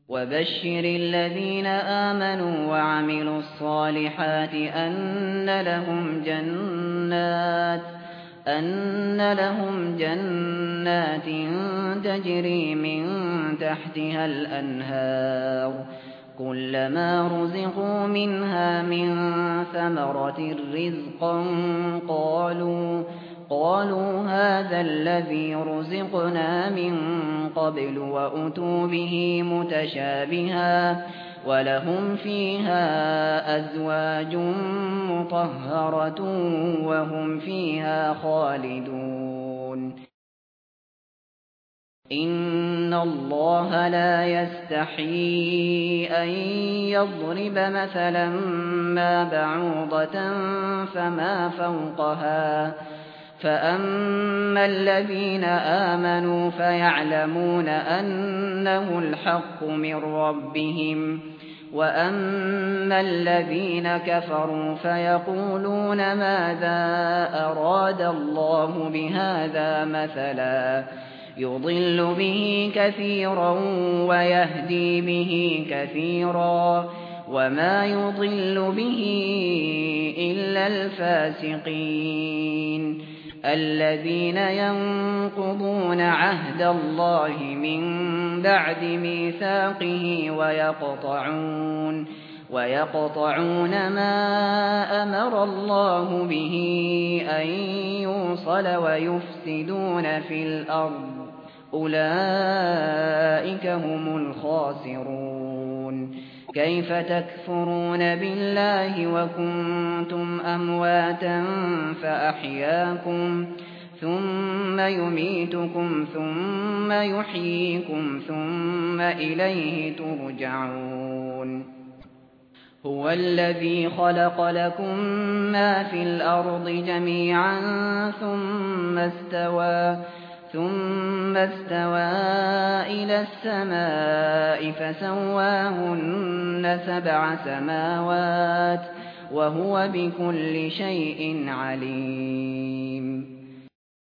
وبشر الذين آمنوا وعملوا الصالحات أن لهم جنات تجري من تحتها الأنهار كلما رزقوا منها من ثمرة رزقا قالوا هذا الذي رزقنا من قبل وأتوا به متشابها ولهم فيها أزواج مطهرة وهم فيها خالدون إن الله لا يستحيي أن يضرب مثلا ما بعوضة فما فوقها فأما الذين آمنوا فيعلمون أنه الحق من ربهم وأما الذين كفروا فيقولون ماذا أراد الله بهذا مثلا يضل به كثيرا ويهدي به كثيرا وما يضل به إلا الفاسقين الذين ينقضون عهد الله من بعد ميثاقه ويقطعون ما أمر الله به أن يوصل ويفسدون في الأرض أولئك هم الخاسرون كيف تكفرون بالله وكنتم أمواتا فأحياكم ثم يميتكم ثم يحييكم ثم إليه ترجعون هو الذي خلق لكم ما في الأرض جميعا ثم استوى إلى السماء فسواهن 7 سماوات وهو بكل شيء عليم